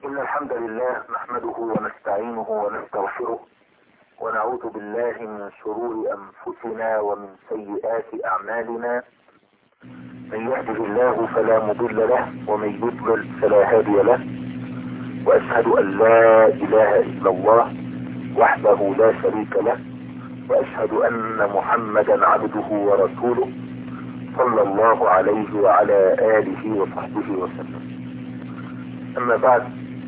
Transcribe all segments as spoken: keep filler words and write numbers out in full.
إن الحمد لله نحمده ونستعينه ونستغفره ونعوذ بالله من شرور أنفسنا ومن سيئات أعمالنا. من يهده الله فلا مضل له ومن يضلل فلا هادي له، وأشهد أن لا إله إلا الله وحده لا شريك له، وأشهد أن محمدا عبده ورسوله صلى الله عليه وعلى آله وصحبه وسلم. أما بعد،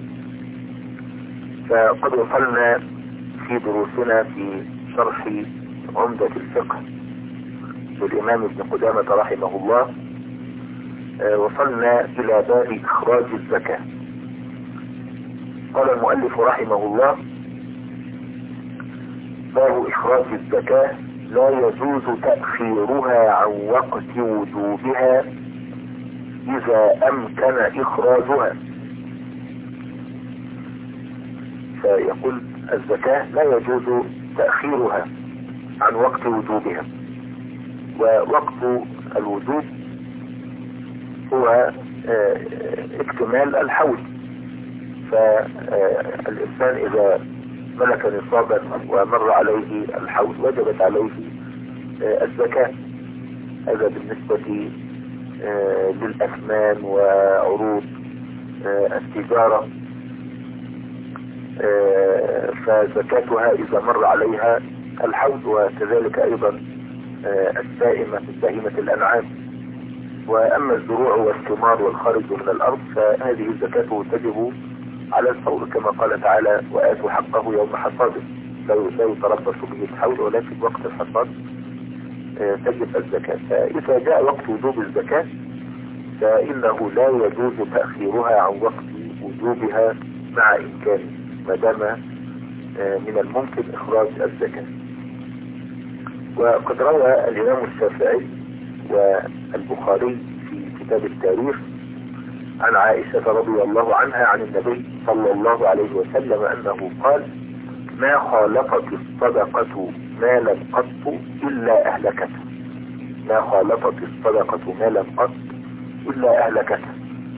فقد وصلنا في دروسنا في شرح عمدة الفقه للإمام ابن قدامة رحمه الله. وصلنا إلى باب إخراج الزكاة. قال المؤلف رحمه الله: باب إخراج الزكاة لا يجوز تأخيرها عن وقت وجوبها إذا أمكن إخراجها. فيقول الزكاة لا يجوز تأخيرها عن وقت وجوبها، ووقت الوجوب هو اكتمال الحول. فالإنسان إذا ملك نصابا ومر عليه الحول وجبت عليه الزكاة. هذا بالنسبة للأثمان وعروض التجارة، فزكاتها إذا مر عليها الحول، وكذلك أيضا السائمة من بهيمة الأنعام. وأما الزروع والثمار والخارج من الأرض فهذه الزكاة تجب على الفور، كما قال تعالى: وآتوا حقه يوم حصاده. لا يتربص به الحول، ولكن وقت الحصاد تجب الزكاة. فإذا جاء وقت وجوب الزكاة فإنه لا يجوز تأخيرها عن وقت وجوبها مع إمكانه، ما دام من الممكن إخراج الزكاة. وقد روى الإمام الشافعي والبخاري في كتاب التاريخ عن عائشة رضي الله عنها عن النبي صلى الله عليه وسلم أنه قال: ما خالطت الصدقة مالا قط إلا أهلكته. ما خالطت الصدقة مالا قط إلا أهلكته.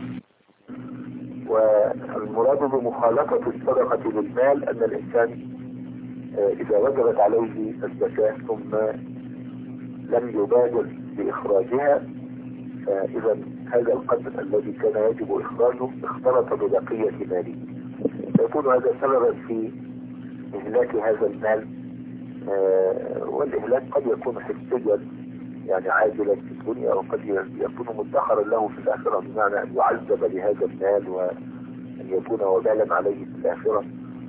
والمراد بمخالطة الصدقة للمال أن الإنسان إذا وجبت عليه الزكاة ثم لم يبادر بإخراجها، فإذا هذا القدر الذي كان يجب إخراجه اختلط ببقية ماله، فيكون هذا سببا في إهلاك هذا المال. والإهلاك قد يكون حسيا، يعني عاجلا في الدنيا، وقد يكون مدخرا له في الآخرة، بمعنى أن يعذب بهذا المال وأن يكون وبالا عليه في الآخرة.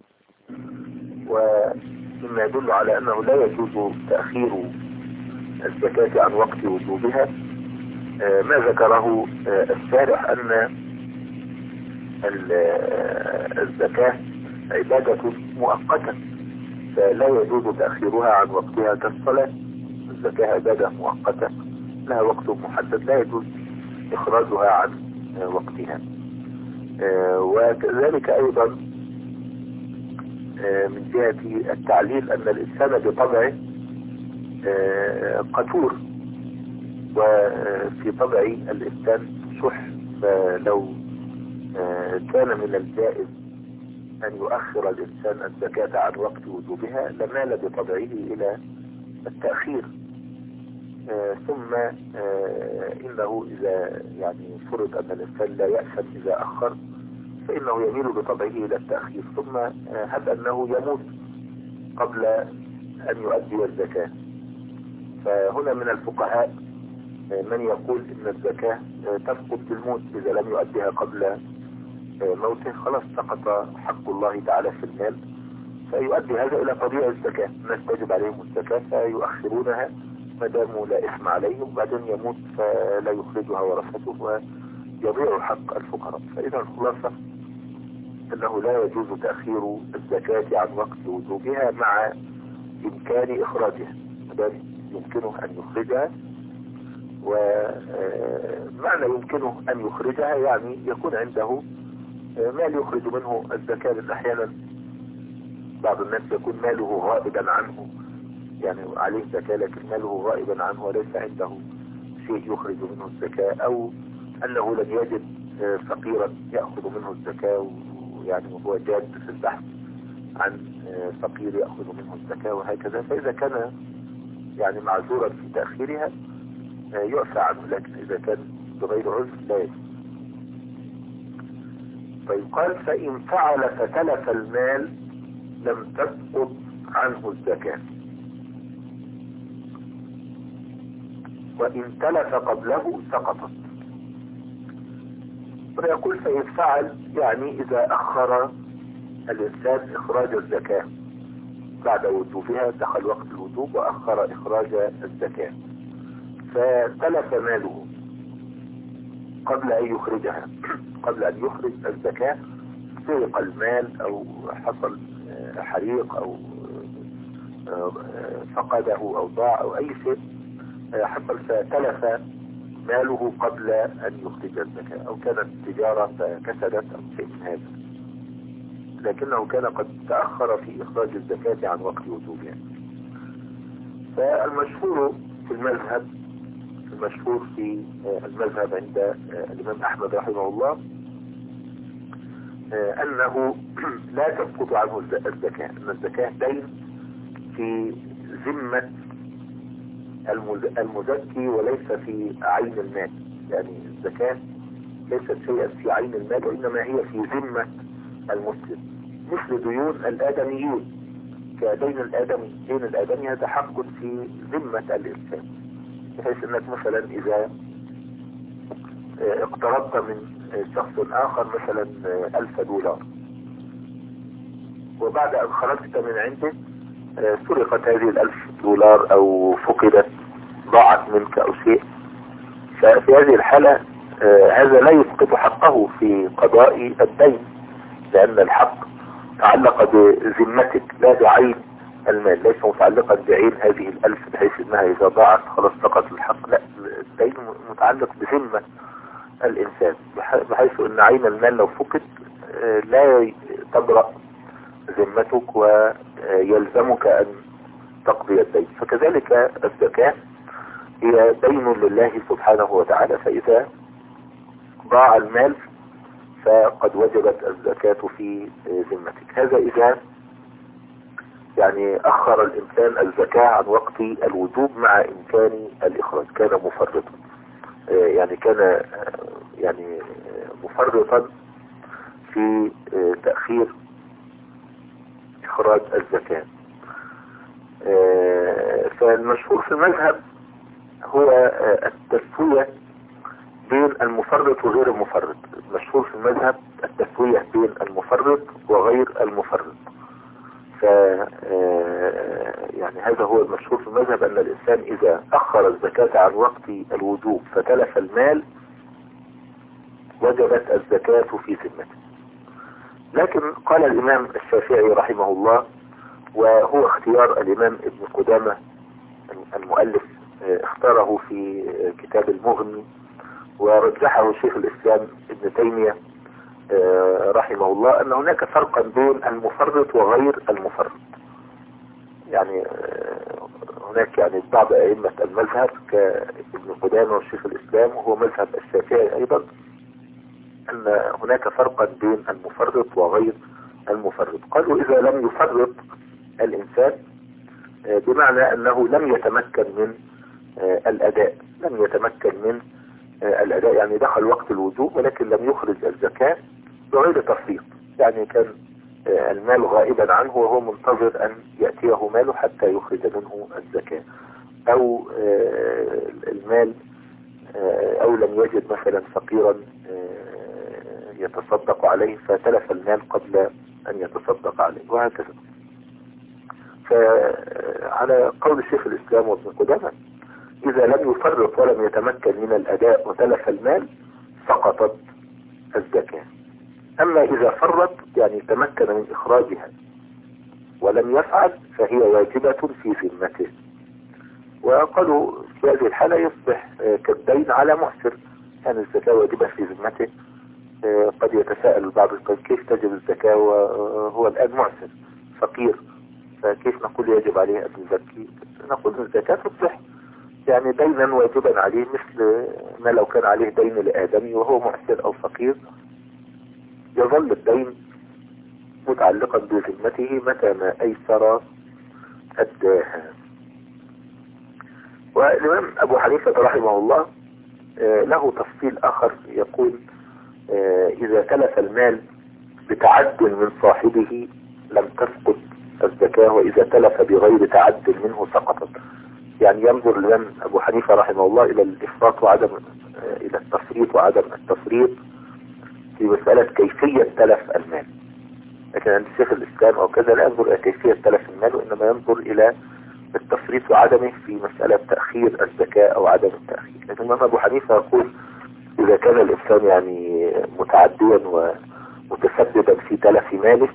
ومما يدل على أنه لا يجوز تأخير الزكاة عن وقت وجوبها ما ذكره الشارح، أن الزكاة عبادة مؤقتة فلا يجوز تأخيرها عن وقتها كالصلاة. الزكاة عبادة مؤقتة لها وقت محدد لا يجوز إخراجها عن وقتها. وكذلك أيضا من جهة التعليل أن الإنسان بطبعه قتور، وفي طبع الإنسان شح، فلو كان من الجائز أن يؤخر الإنسان الزكاة عن وقت وجوبها لمال بطبعه إلى التأخير. ثم إنه إذا يعني فرض أن الإنسان لا يأثم إذا أخر فإنه يميل بطبعه إلى التأخير. ثم هب أنه يموت قبل أن يؤدي الزكاة، فهنا من الفقهاء من يقول إن الزكاة تسقط بالموت إذا لم يؤديها قبل موته، خلاص سقط حق الله تعالى في المال، فيؤدي هذا إلى تضييع الزكاة. الناس تجب عليهم الزكاة فيؤخرونها ما داموا لا إثم عليهم، بعدين يموت فلا يخرجها ورثته ويضيع حق الفقراء. فإذا الخلاصة أنه لا يجوز تأخير الزكاة عن وقت وجوبها مع إمكان إخراجها، ما دام يمكنه أن يخرجها. ومعنى يمكنه أن يخرجها يعني يكون عنده مال يخرج منه الزكاة. لأن أحيانا بعض الناس يكون ماله غائبا عنه، يعني عليه زكاة لكن ماله غائبا عنه وليس عنده شيء يخرج منه الزكاة، أو أنه لم يجد فقيرا يأخذ منه الزكاة يعني وهو جاد في البحث عن فقير يأخذ منه الزكاة وهكذا، فإذا كان يعني معذورا في تأخيرها يعفى عنه، لكن إذا كان بغير عذر لا يجوز. فيقال فإن فعل فتلف المال لم تسقط عنه الزكاة، وإن تلف قبله سقطت. ويقول فإن فعل يعني إذا أخر الإنسان إخراج الزكاة بعد وجوبها، دخل وقت الوجوب وأخر إخراج الزكاة فتلف ماله قبل أن يخرجها، قبل أن يخرج الزكاة سرق المال أو حصل حريق أو فقده أو ضاع أو أي شيء حصل فتلف ماله قبل أن يخرج الزكاة، أو كانت تجارة فكسدت أو شيء من هذا، لكنه كان قد تأخر في إخراج الزكاة عن وقت وجوبها. فالمشهور في المذهب المشهور في المذهب عند الإمام أحمد رحمه الله أنه لا تسقط عنه الزكاة، أن الزكاة دين في ذمة المزكي وليس في عين المال. يعني الزكاة ليست شيئا في عين المال، وإنما هي في ذمة المسلم، مثل ديون الآدميين كدين الآدمي. دين الآدمي هذا حق في ذمة الإنسان، بحيث أنك مثلا إذا اقترضت من شخص آخر مثلا ألف دولار، وبعد أن خرجت من عنده سرقت هذه الألف دولار أو فقدت ضاعت منك أو شيء، ففي هذه الحالة هذا لا يسقط حقه في قضاء الدين، لأن الحق تعلق بذمتك لا بعين المال، ليس متعلقا بعين هذه الألف بحيث أنها إذا ضاعت خلاص سقط الحق، لا، الدين متعلق بذمة الإنسان، بحيث أن عين المال لو فقد لا تبرأ ذمتك ويلزمك أن تقضي الدين. فكذلك الزكاة هي دين لله سبحانه وتعالى، فإذا ضاع المال فقد وجبت الزكاة في ذمتك. هذا إذا يعني أخر الإنسان الزكاة عن وقت الوجوب مع إمكان الإخراج، كان مفرطا، يعني كان يعني مفرطا في تأخير إخراج الزكاة. فالمشهور في المذهب هو التسوية بين المفرط وغير المفرط. المشهور في المذهب التسوية بين المفرط وغير المفرط. ف يعني هذا هو المشهور في المذهب، أن الإنسان إذا أخر الزكاة عن وقت الوجوب فتلف المال وجبت الزكاة في ذمته. لكن قال الإمام الشافعي رحمه الله، وهو اختيار الإمام ابن قدامة المؤلف، اختاره في كتاب المغني، ورجحه شيخ الإسلام ابن تيمية رحمه الله، أن هناك فرقا بين المفرط وغير المفرط. يعني هناك يعني بعض أئمة المذهب كابن قدامة وشيخ الإسلام، وهو مذهب الشافعي أيضا، أن هناك فرقا بين المفرط وغير المفرط. قالوا إذا لم يفرط الإنسان بمعنى أنه لم يتمكن من الأداء، لم يتمكن من الأداء يعني دخل وقت الوجوب ولكن لم يخرج الزكاة بغير تفريط، يعني كان المال غائبا عنه وهو منتظر أن يأتيه ماله حتى يخرج منه الزكاة، أو المال أو لم يجد مثلا فقيرا يتصدق عليه فتلف المال قبل أن يتصدق عليه، وهكذا. فعلى قول شيخ الإسلام وابن قدامة، إذا لم يفرط ولم يتمكن من الأداء وتلف المال سقطت الزكاة. أما إذا فرط يعني تمكن من إخراجها ولم يفعل فهي واجبة في ذمته. وقالوا في هذه الحالة يصبح كالدين على محسر، يعني الزكاة واجبة في ذمته. قد يتساءل البعض كيف تجب الزكاة وهو الآن معسر فقير، فكيف نقول يجب عليه أن يزكي؟ نقول الزكاة تصبح يعني دينا واجبا عليه، مثل ما لو كان عليه دين لآدمي وهو معسر أو فقير، يظل الدين متعلقا بذمته متى ما أيسر أداها. والإمام أبو حنيفة رحمه الله له تفصيل آخر، يقول إذا تلف المال بتعد من صاحبه لم تسقط الزكاة، وإذا تلف بغير تعد منه سقطت. يعني ينظر الإمام أبو حنيفة رحمه الله إلى الإفراط وعدم إلى التفريط وعدم التفريط في مسألة كيفية تلف المال، لكن عند شيخ الإسلام أو كذا لا ينظر إلى كيفية تلف المال، وإنما ينظر إلى التفريط وعدمه في مسألة تأخير الزكاة أو عدم التأخير. لكن الإمام أبو حنيفة يقول إذا كان الإنسان يعني متعديا ومتسببا في تلف ماله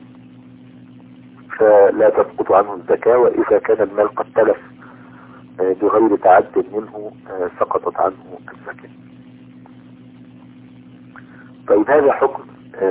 فلا تسقط عنه الزكاة، وإذا كان المال قد تلف بغير تعد منه سقطت عنه الزكاة. طيب هذا حكم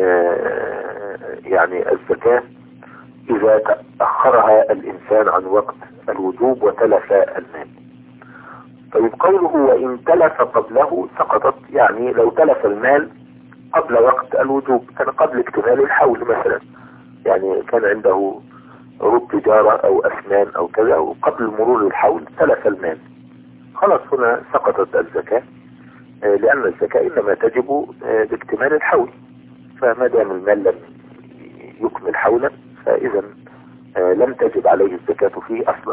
يعني الزكاة إذا تأخرها الإنسان عن وقت الوجوب وتلف المال. طيب قوله وإن تلف قبله سقطت، يعني لو تلف المال قبل وقت الوجوب، كان قبل اكتمال الحول مثلا، يعني كان عنده عروض تجارة أو أثمان أو كذا وقبل مرور الحول تلف المال، خلاص هنا سقطت الزكاة، لأن الزكاة إنما تجب باكتمال الحول، فما دام المال لم يكمل حولا فإذا لم تجب عليه الزكاة فيه أصلا.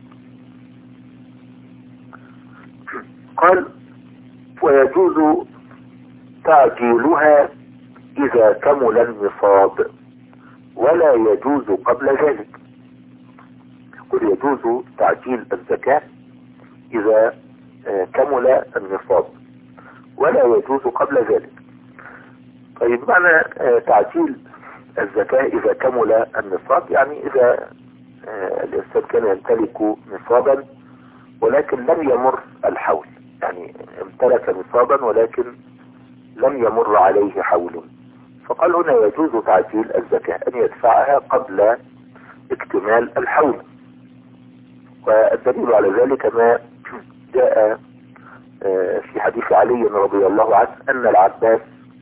قال ويجوز تعجيلها إذا كمل النصاب ولا يجوز قبل ذلك. يقول يجوز تعجيل الزكاة إذا كمل النصاب ولا يجوز قبل ذلك. طيب معنى تعجيل الزكاة إذا كمل النصاب، يعني إذا الإنسان كان يمتلك نصابا ولكن لم يمر الحول، يعني امتلك نصابا ولكن لم يمر عليه حول، فقال هنا يجوز تعجيل الزكاة أن يدفعها قبل اكتمال الحول. والدليل على ذلك ما جاء في حديث علي رضي الله عنه أن العباس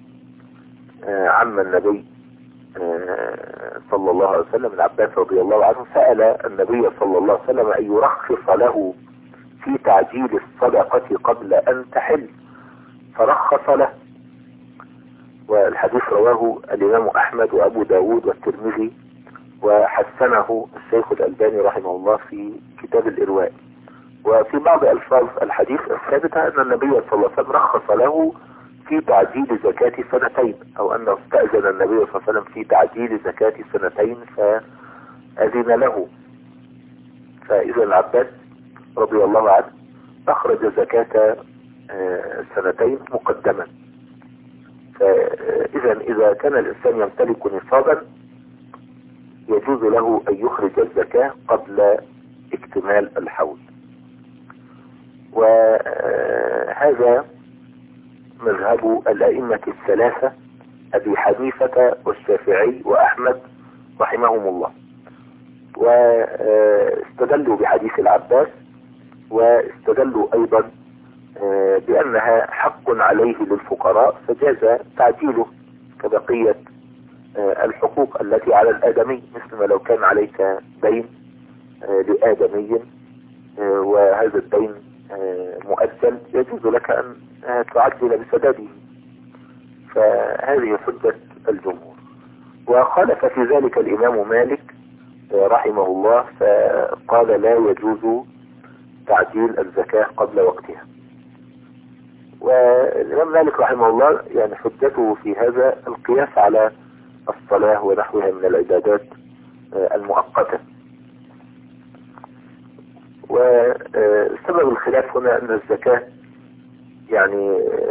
عم النبي صلى الله عليه وسلم، العباس رضي الله عنه سأل النبي صلى الله عليه وسلم أن يرخص له في تعجيل الصدقة قبل أن تحل، فرخص له. والحديث رواه الإمام أحمد وأبو داود والترمذي وحسنه الشيخ الألباني رحمه الله في كتاب الإرواء. وفي بعض ألفاظ الحديث الثابتة أن النبي صلى الله عليه وسلم رخص له في تعجيل زكاة سنتين، أو أنه استأذن النبي صلى الله عليه وسلم في تعجيل زكاة سنتين فأذن له. فإذا العباس رضي الله عنه أخرج زكاة سنتين مقدما. فإذا إذا كان الإنسان يمتلك نصابا يجوز له أن يخرج الزكاة قبل اكتمال الحول. وهذا مذهب الأئمة الثلاثة أبي حنيفة والشافعي وأحمد رحمهم الله، واستدلوا بحديث العباس، واستدلوا أيضا بأنها حق عليه للفقراء فجاز تعجيله كبقية الحقوق التي على الآدمي، مثل ما لو كان عليك دين لآدمي وهذا الدين مؤجل يجوز لك أن تعجل بسداده. فهذه حجة الجمهور. وخالف في ذلك الإمام مالك رحمه الله فقال لا يجوز تعجيل الزكاة قبل وقتها. والإمام مالك رحمه الله يعني حجته في هذا القياس على الصلاة ونحوها من العبادات المؤقتة. وسبب الخلاف هنا أن الزكاة يعني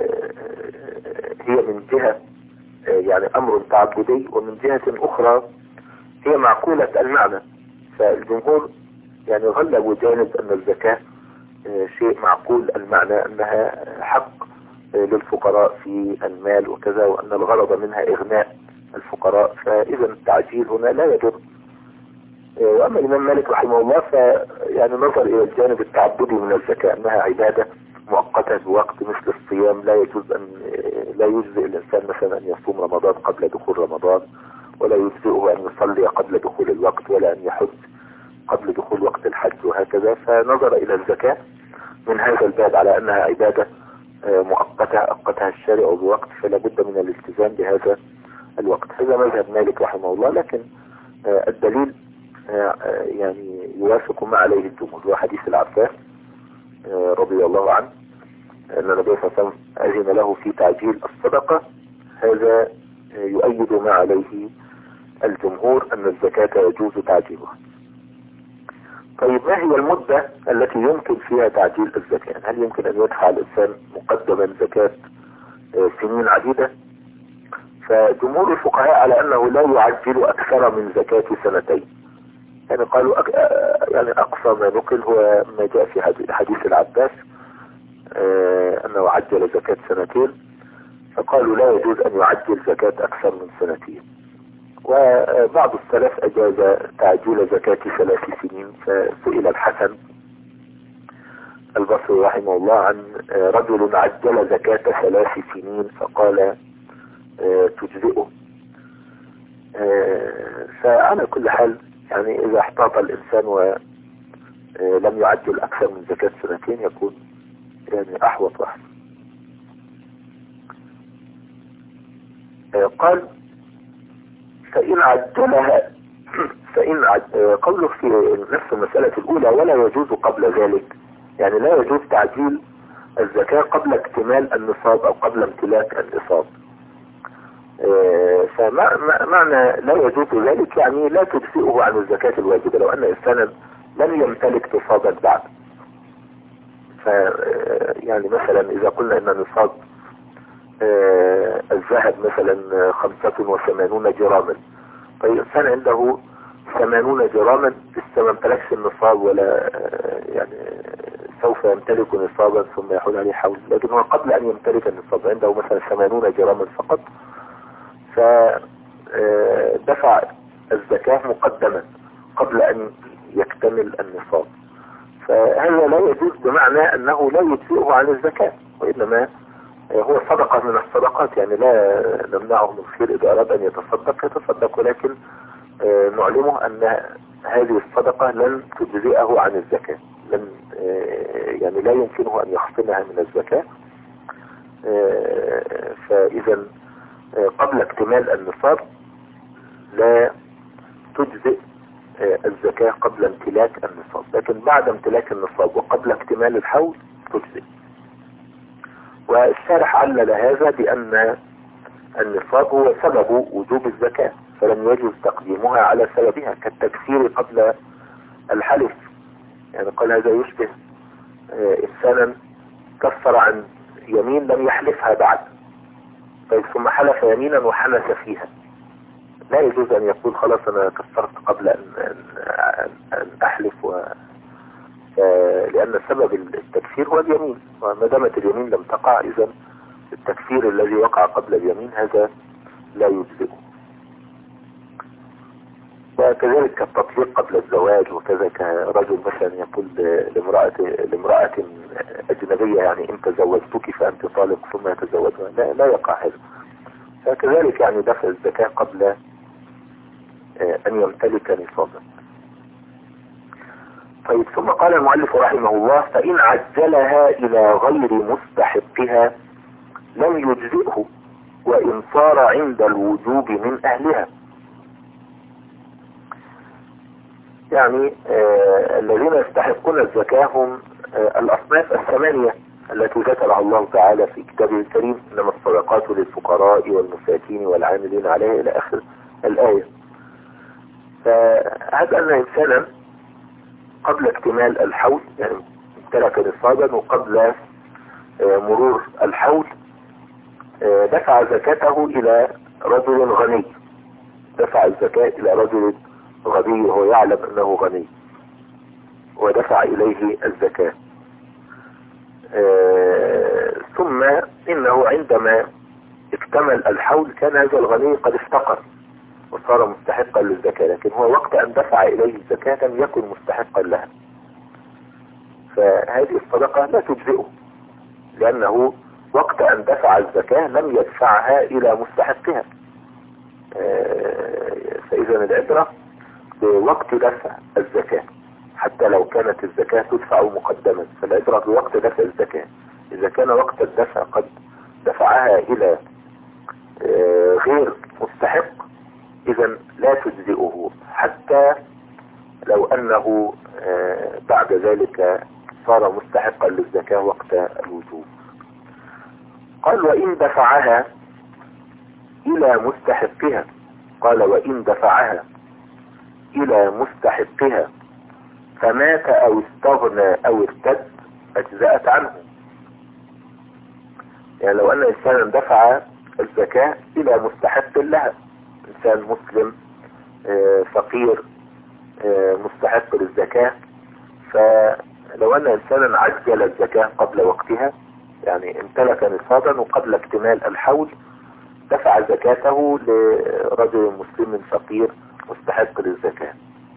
هي من جهة يعني أمر تعبدي، ومن جهة أخرى هي معقولة المعنى. فالجمهور يعني غلبوا جانب أن الزكاة شيء معقول المعنى، أنها حق للفقراء في المال وكذا، وأن الغرض منها إغناء الفقراء، فإذا التعجيل هنا لا يجوز. وأما الإمام مالك رحمه الله فيعني نظر إلى الجانب التعبدي من الزكاة أنها عبادة مؤقتة بوقت مثل الصيام، لا يجوز أن لا يجزئ الإنسان مثلا أن يصوم رمضان قبل دخول رمضان، ولا يجزئه أن يصلي قبل دخول الوقت ولا أن يحج قبل دخول وقت الحج وهكذا. فنظر إلى الزكاة من هذا الباب على أنها عبادة مؤقتة أقتها الشارع بوقت، فلا بد من الالتزام بهذا الوقت. هذا مذهب مالك رحمه الله، لكن الدليل يعني يوافق ما عليه الجمهور، وحديث العباس رضي الله عنه أن النبي صلى الله عليه وسلم أذن له في تعجيل الصدقة. هذا يؤيد ما عليه الجمهور أن الزكاة يجوز تعجيلها. طيب، ما هي المدة التي يمكن فيها تعجيل الزكاة؟ هل يمكن أن يدفع الإنسان مقدما زكاة سنين عديدة؟ فجمهور الفقهاء على أنه لا يعجل أكثر من زكاة سنتين. يعني قالوا أك... يعني أقصى ما نقل هو ما جاء في حديث العباس أنه عجل زكاة سنتين، فقالوا لا يجوز أن يعجل زكاة أكثر من سنتين. وبعض السلف أجاز تعجيل زكاة ثلاث سنين. فسئل الحسن البصري رحمه الله عن رجل عجل زكاة ثلاث سنين فقال تجزئه. فعلى كل حال يعني إذا احتاط الإنسان ولم يعجل أكثر من زكاة سنتين يكون يعني أحوط واحد. قال فإن عجلها فإن عج... قوله في نفس المسألة الأولى ولا يجوز قبل ذلك، يعني لا يجوز تعجيل الزكاة قبل اكتمال النصاب أو قبل امتلاك النصاب. فمعنى لا يجوز ذلك يعني لا تجزئه عن الزكاة الواجبة لو أن إنسانا لم يمتلك نصابا بعد. ف يعني مثلا إذا قلنا أن نصاب الذهب مثلا خمسة وثمانون جراما، طيب إنسان عنده ثمانون جراما لسه ما امتلكش النصاب ولا يعني سوف يمتلك نصابا ثم يحول عليه حول، لكن هو قبل أن يمتلك النصاب عنده مثلا ثمانون جراما فقط، فدفع الزكاة مقدما قبل أن يكتمل النصاب. فهذا لا يجوز بمعنى أنه لا يجزئه عن الزكاة، وإنما هو صدقة من الصدقات، يعني لا نمنعه من خير إذا أراد أن يتصدق يتصدق، ولكن نعلمه أن هذه الصدقة لن تجزئه عن الزكاة، لن يعني لا يمكنه أن يخصمها من الزكاة. فإذا قبل اكتمال النصاب لا تجزئ الزكاة قبل امتلاك النصاب، لكن بعد امتلاك النصاب وقبل اكتمال الحول تجزئ. والشارح علل هذا بأن النصاب هو سبب وجوب الزكاة، فلم يجوز تقديمها على سببها كالتكفير قبل الحلف. يعني قال هذا يشبه إنسانا كفر عن يمين لم يحلفها بعد، طيب ثم حلف يمينا وحنث فيها، لا يجوز أن يقول خلاص أنا كفرت قبل أن, أن, أن أحلف و... لأن سبب التكفير هو اليمين، وما دامت اليمين لم تقع إذن التكفير الذي وقع قبل اليمين هذا لا يجزئه. وكذلك التطليق قبل الزواج، وكذا كرجل مثلا يقول لامرأة لامرأة أجنبية يعني إن تزوجتك فأنت طالق ثم يتزوجها، لا, لا يقع هذا. فكذلك يعني دفع الزكاة قبل أن يمتلك نصابا. طيب، ثم قال المؤلف رحمه الله فإن عجلها إلى غير مستحقها لم يجزئه وإن صار عند الوجوب من أهلها. يعني آه الذين يستحقون الزكاة هم آه الأصناف الثمانية التي ذكرها الله تعالى في كتابه الكريم، إنما الصدقات للفقراء والمساكين والعاملين عليها إلى آخر الآية. فهذا أن إنسانا قبل اكتمال الحول يعني امتلك نصابا وقبل آه مرور الحول آه دفع زكاته إلى رجل غني، دفع الزكاة إلى رجل غني وهو يعلم أنه غني ودفع إليه الزكاة. آه ثم إنه عندما اكتمل الحول كان هذا الغني قد افتقر وصار مستحقا للزكاة، لكن هو وقت أن دفع إليه الزكاة لم يكن مستحقا لها، فهذه الصدقة لا تجزئه لأنه وقت أن دفع الزكاة لم يدفعها إلى مستحقها، فإذا العبرة بوقت دفع الزكاة، حتى لو كانت الزكاة تدفع مقدما، فالعبرة بوقت دفع الزكاة. إذا كان وقت الدفع قد دفعها إلى غير مستحق إذا لا تجزئه، حتى لو أنه بعد ذلك صار مستحقا للزكاة وقت الوجوب. قال وإن دفعها إلى مستحقها، قال وإن دفعها إلى مستحقها فمات أو استغنى أو ارتد أجزأت عنه. يعني لو أن إنسانا دفع الزكاة إلى مستحق لها، إنسان مسلم فقير مستحق للزكاة، فلو أن إنسانا عجل الزكاة قبل وقتها، يعني امتلك نصابا وقبل اكتمال الحول دفع زكاته لرجل مسلم فقير مستحق للزكاة.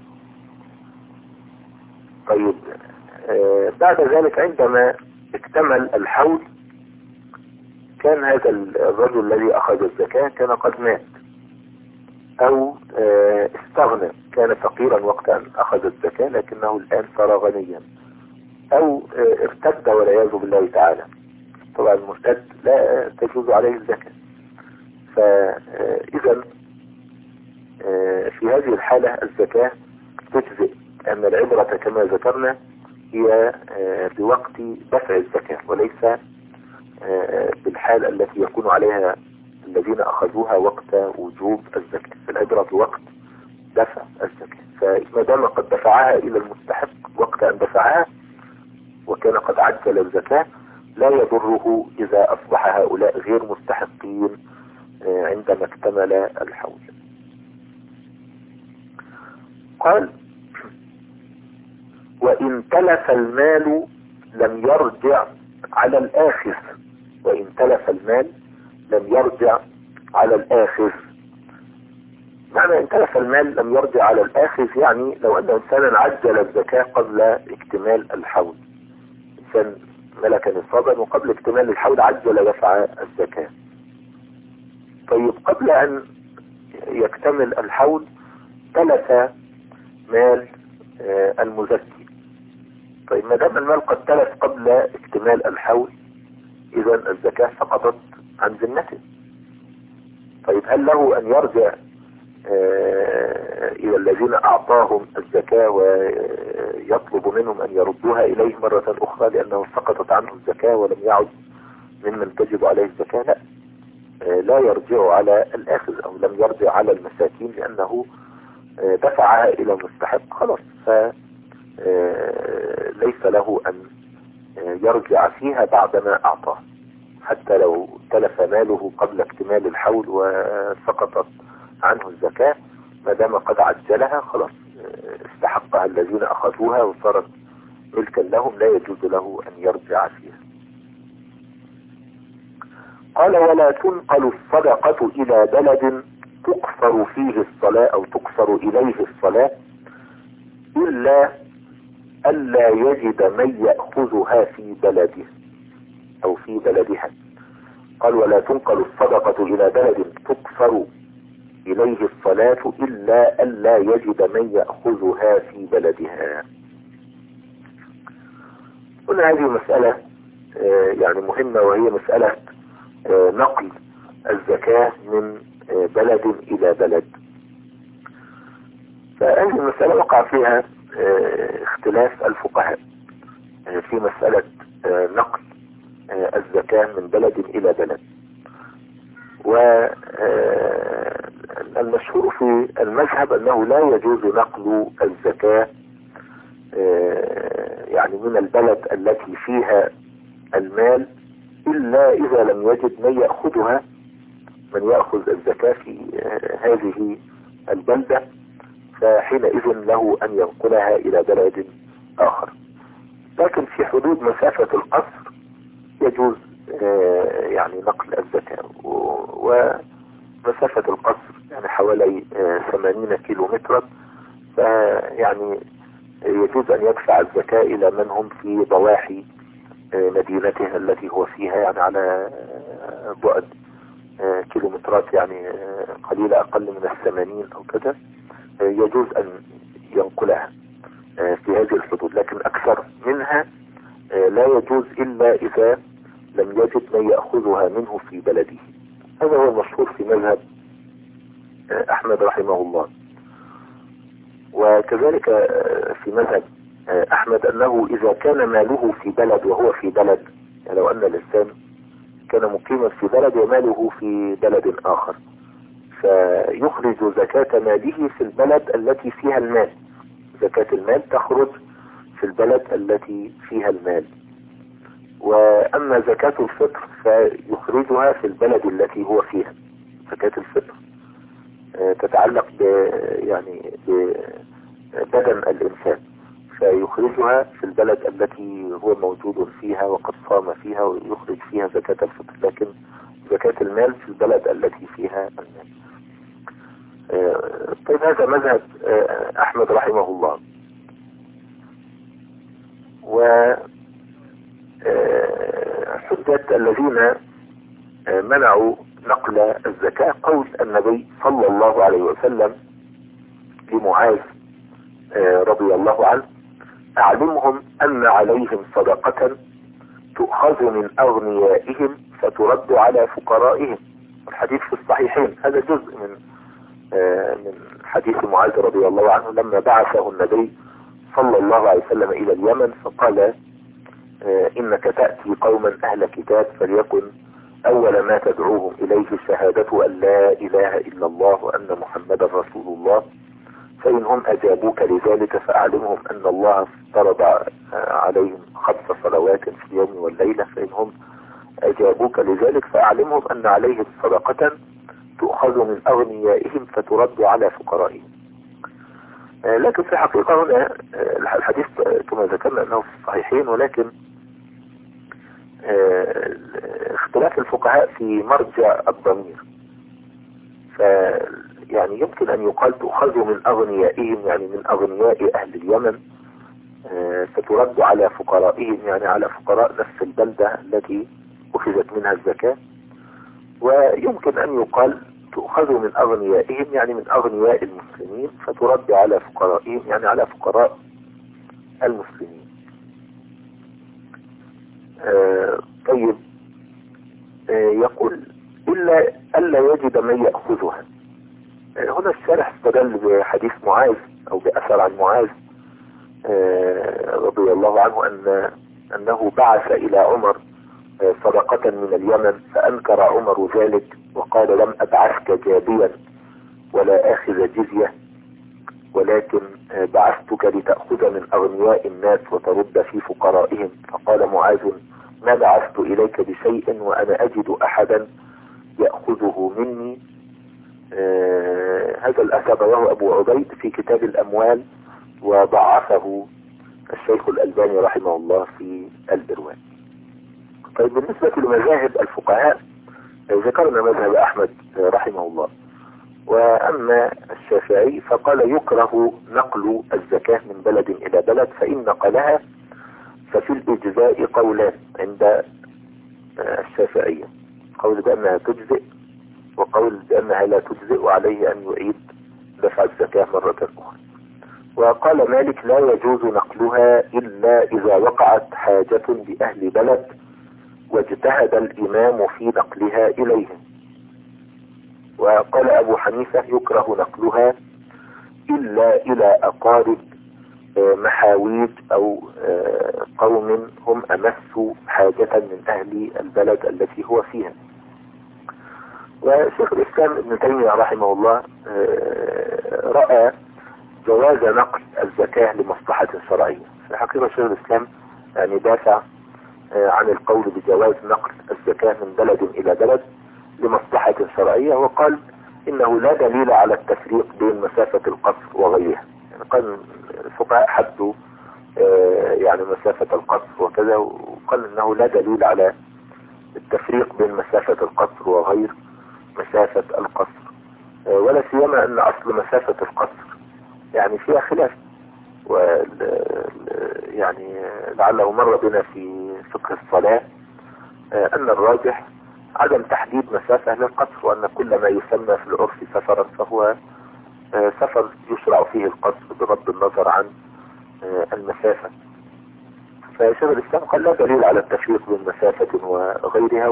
طيب آه بعد ذلك عندما اكتمل الحول كان هذا الرجل الذي أخذ الزكاة كان قد مات، أو آه استغنى، كان فقيرا وقت أن أخذ الزكاة لكنه الآن صار غنيا، أو آه ارتد والعياذ بالله تعالى. طبعا المرتد لا تجوز عليه الزكاة. فإذا في هذه الحالة الزكاة تجزئ، أن العبرة كما ذكرنا هي بوقت دفع الزكاة وليس بالحال التي يكون عليها الذين أخذوها وقت وجوب الزكاة. العبرة بوقت دفع الزكاة، فما دام قد دفعها إلى المستحق وقت أن دفعها وكان قد عجل الزكاة لا يضره إذا أصبح هؤلاء غير مستحقين عندما اكتمل الحول. قال وإن تلف المال لم يرجع على الآخذ، وإن تلف المال لم يرجع على الآخذ. معنى إن تلف المال لم يرجع على الآخذ يعني لو أن إنسانا عجل الزكاة قبل اكتمال الحول، إنسان ملك نصابا وقبل اكتمال الحول عجل دفع الزكاة. طيب قبل أن يكتمل الحول تلف مال المزكي. طيب ما دام المال قد تلف قبل اكتمال الحول إذا الزكاة سقطت عن ذمته. طيب هل له أن يرجع إلى الذين أعطاهم الزكاة ويطلب منهم أن يردوها إليه مرة أخرى لأنه سقطت عنه الزكاة ولم يعد ممن تجب عليه الزكاة؟ لا، لا يرجع على الآخذ أو لم يرجع على المساكين لأنه دفعها إلى المستحق خلاص، فليس له أن يرجع فيها بعدما أعطاه، حتى لو تلف ماله قبل اكتمال الحول وسقطت عنه الزكاة ما دام قد عجلها خلاص استحقها الذين أخذوها وصارت ملكا لهم، لا يجوز له أن يرجع فيها. قال ولا تنقل الصدقة إلى بلد تقصر فيه الصلاة أو تقصر إليه الصلاة إلا ألا يجد من يأخذها في بلده أو في بلدها. قال ولا تنقل الصدقة إلى بلد تقصر إليه الصلاة إلا ألا يجد من يأخذها في بلدها. هنا هذه مسألة يعني مهمة، وهي مسألة نقل الزكاة من بلد إلى بلد. فهذه المسألة وقع فيها اختلاف الفقهاء في مسألة نقل الزكاة من بلد إلى بلد. والمشهور في المذهب أنه لا يجوز نقل الزكاة يعني من البلد التي فيها المال إلا إذا لم يجد من يأخذها، من يأخذ الزكاة في هذه البلدة، فحينئذ له أن ينقلها إلى بلد آخر. لكن في حدود مسافة القصر يجوز يعني نقل الزكاة، ومسافة القصر يعني حوالي ثمانين كيلو مترا، فيعني يجوز أن يدفع الزكاة إلى من هم في ضواحي مدينته التي هو فيها، يعني على بعد كيلومترات يعني قليلة أقل من الثمانين أو كذا يجوز أن ينقلها في هذه الحدود، لكن أكثر منها لا يجوز إلا إذا لم يجد من يأخذها منه في بلده. هذا هو المشهور في مذهب أحمد رحمه الله. وكذلك في مذهب أحمد أنه إذا كان ماله في بلد وهو في بلد، يعني لو أن الإنسان كان مقيما في بلد وماله في بلد آخر، فيخرج زكاة ماله في البلد التي فيها المال. زكاة المال تخرج في البلد التي فيها المال. وأما زكاة الفطر فيخرجها في البلد التي هو فيها. زكاة الفطر تتعلق ب يعني ببدن الإنسان، فيخرجها في البلد التي هو موجود فيها وقد صام فيها ويخرج فيها زكاة الفطر، لكن زكاة المال في البلد التي فيها المال. طيب هذا مذهب أحمد رحمه الله. وحجة الذين منعوا نقل الزكاة قول النبي صلى الله عليه وسلم لمعاذ رضي الله عنه: أعلمهم أن عليهم صدقة تؤخذ من أغنيائهم فترد على فقرائهم. الحديث في الصحيحين، هذا جزء من من حديث معاذ رضي الله عنه لما بعثه النبي صلى الله عليه وسلم إلى اليمن فقال: إنك تأتي قوما أهل كتاب فليكن أول ما تدعوهم إليه شهادة أن لا إله إلا الله وأن محمدا رسول الله، فإنهم أجابوك لذلك فأعلمهم أن الله افترض عليهم خمس صلوات في اليوم والليلة، فإنهم أجابوك لذلك فأعلمهم أن عليهم صدقة تؤخذ من أغنيائهم فترد على فقرائهم. لكن في الحقيقة هنا الحديث كما ذكرنا أنه في الصحيحين، ولكن اختلاف الفقهاء في مرجع الضمير. فيعني يمكن أن يقال تؤخذ من أغنيائهم يعني من أغنياء أهل اليمن فترد على فقرائهم يعني على فقراء نفس البلدة التي أخذت منها الزكاة. ويمكن أن يقال تؤخذ من أغنيائهم يعني من أغنياء المسلمين فترد على فقرائهم يعني على فقراء المسلمين. آه طيب آه يقول إلا ألا يجد من يأخذها. آه هنا الشارح استدل بحديث معاذ أو بأثر عن معاذ آه رضي الله عنه أن أنه بعث إلى عمر صدقة من اليمن فأنكر عمر ذلك وقال: لم أبعثك جابيا ولا آخذ جزية، ولكن بعثتك لتأخذ من أغنياء الناس وترد في فقرائهم. فقال معاذ: ما بعثت إليك بشيء وأنا أجد أحدا يأخذه مني. آه هذا الأثر رواه أبو عبيد في كتاب الأموال وضعفه الشيخ الألباني رحمه الله في الإرواء. طيب بالنسبة لمذاهب الفقهاء ذكرنا مذهب أحمد رحمه الله. وأما الشافعي فقال يكره نقل الزكاة من بلد إلى بلد، فإن نقلها ففي الإجزاء قولان عند الشافعية: قول بأنها تجزئ وقول بأنها لا تجزئ وعليه أن يعيد دفع الزكاة مرة أخرى. وقال مالك لا يجوز نقلها إلا إذا وقعت حاجة لأهل بلد واجتهد الإمام في نقلها إليهم. وقال أبو حنيفة يكره نقلها إلا إلى أقارب محاويج أو قوم هم أمس حاجة من أهل البلد التي هو فيها. وشيخ الإسلام ابن تيمية رحمه الله رأى جواز نقل الزكاة لمصلحة شرعية. في حقيقة شيخ الإسلام يعني دافع عن القول بجواز نقل الزكاة من بلد إلى بلد لمصلحة شرعية، وقال إنه لا دليل على التفريق بين مسافة القصر وغيرها. يعني قال الفقهاء حدوا يعني مسافة القصر وكذا، وقال إنه لا دليل على التفريق بين مسافة القصر وغير مسافة القصر، ولا سيما أن أصل مسافة القصر يعني فيها خلاف. و يعني لعله مر بنا في فقه الصلاة أن الراجح عدم تحديد مسافة للقصر، وأن كل ما يسمى في العرف سفرا فهو سفر يشرع فيه القصر بغض النظر عن المسافة. فشيخ الإسلام قال لا دليل على التفريق بين مسافة وغيرها،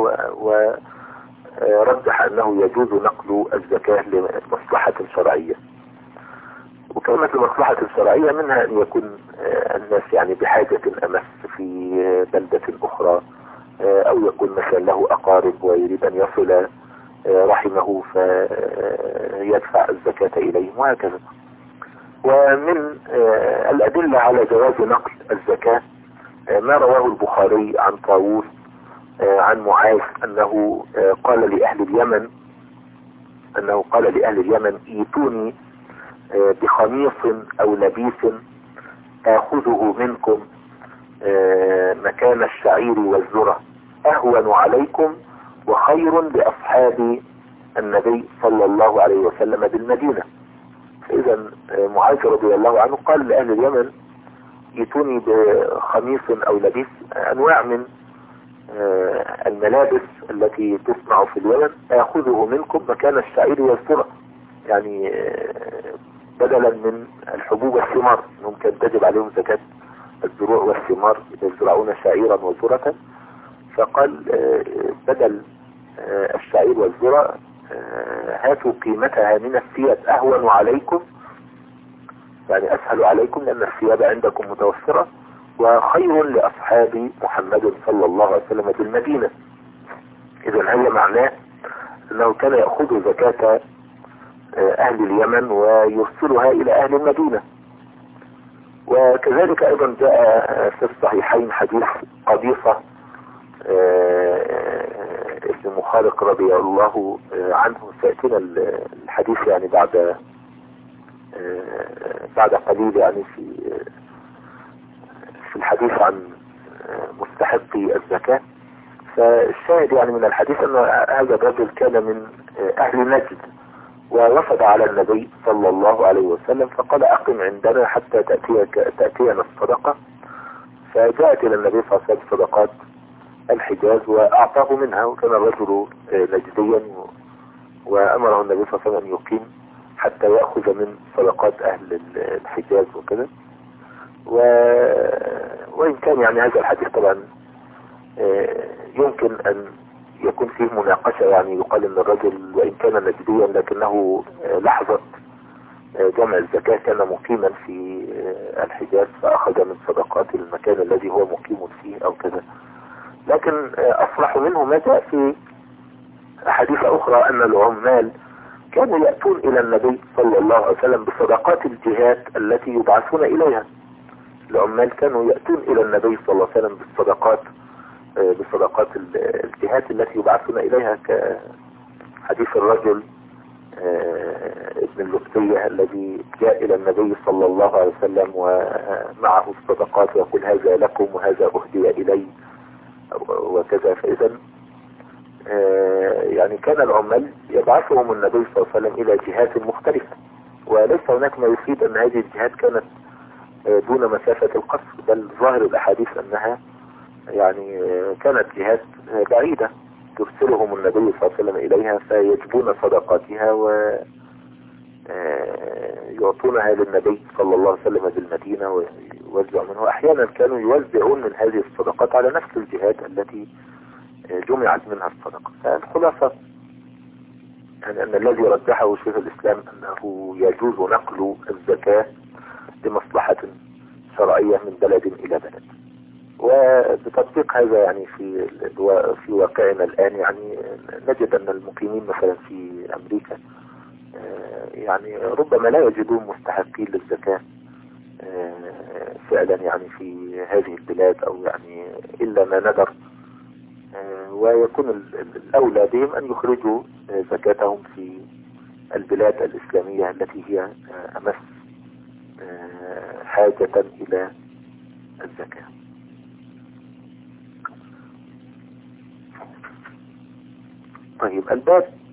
ورجح أنه يجوز نقل الزكاة لمصلحة شرعية. وكلمة المصلحة الشرعية منها أن يكون الناس يعني بحاجة أمس في بلدة أخرى، أو يكون مثلا له أقارب ويريد أن يصل رحمه فيدفع الزكاة إليهم وهكذا. ومن الأدلة على جواز نقل الزكاة ما رواه البخاري عن طاووس عن معاذ أنه قال لأهل اليمن أنه قال لأهل اليمن ايتوني بخميص أو لبيس آخذه منكم مكان الشعير والذرة، أهون عليكم وخير لأصحاب النبي صلى الله عليه وسلم بالمدينة. فإذا معاذ رضي الله عنه قال لأهل اليمن ائتوني بخميص أو لبيس، أنواع من الملابس التي تصنع في اليمن، آخذه منكم مكان الشعير والذرة، يعني بدلا من الحبوب والثمار، ممكن تجب عليهم زكاة الزروع والثمار يزرعون شعيرا وذرة، فقال بدل الشعير والذرة هاتوا قيمتها من الثياب، أهون عليكم يعني أسهل عليكم لأن الثياب عندكم متوفرة، وخير لأصحاب محمد صلى الله عليه وسلم بالمدينة. إذا هذا معناه أنه كان يأخذ زكاة أهل اليمن ويرسلها إلى أهل المدينة. وكذلك أيضا جاء في الصحيحين حديث قبيصة ابن مخارق رضي الله عنه، سيأتينا الحديث يعني بعد بعد قليل يعني في في الحديث عن مستحقي الزكاة. فالشاهد يعني من الحديث أن هذا الرجل كان من أهل نجد، ووفد على النبي صلى الله عليه وسلم فقال أقم عندنا حتى تأتيك تأتينا الصدقة. فجاءت إلى النبي صلى الله عليه وسلم صدقات الحجاز وأعطاه منها، وكان الرجل نجديا، وأمره النبي صلى الله عليه وسلم أن يقيم حتى يأخذ من صدقات أهل الحجاز وكذا. و... وإن كان يعني هذا الحديث طبعا يمكن أن يكون فيه مناقشة، يعني يقال أن الرجل وإن كان نجديا لكنه لحظة جمع الزكاة كان مقيما في الحجاز فأخذ من صدقات المكان الذي هو مقيم فيه أو كذا. لكن أصلح منه ما جاء في أحاديث أخرى أن العمال كانوا يأتون إلى النبي صلى الله عليه وسلم بصدقات الجهات التي يبعثون إليها. العمال كانوا يأتون إلى النبي صلى الله عليه وسلم بالصدقات بصدقات الجهات التي يبعثون إليها، كحديث الرجل ابن اللقطية الذي جاء إلى النبي صلى الله عليه وسلم ومعه الصدقات ويقول هذا لكم وهذا أهدي إلي وكذا. فإذا يعني كان العمال يبعثهم النبي صلى الله عليه وسلم إلى جهات مختلفة، وليس هناك ما يفيد أن هذه الجهات كانت دون مسافة القصر، بل ظاهر الأحاديث أنها يعني كانت جهات بعيدة ترسلهم النبي صلى الله عليه وسلم إليها فيجبون صدقاتها ويعطونها للنبي صلى الله عليه وسلم بالمدينة ويوزع منه. أحيانا كانوا يوزعون من هذه الصدقات على نفس الجهات التي جمعت منها الصدقة. فالخلاصة يعني أن الذي رجحه شيخ الإسلام أنه يجوز نقل الزكاة لمصلحة شرعية من بلد إلى بلد. وبتطبيق هذا يعني في في واقعنا الآن يعني نجد أن المقيمين مثلا في أمريكا يعني ربما لا يجدون مستحقين للزكاة فعلا يعني في هذه البلاد، أو يعني إلا ما ندر، ويكون الأولى بهم أن يخرجوا زكاتهم في البلاد الإسلامية التي هي أمس حاجة إلى الزكاة. طيب الباب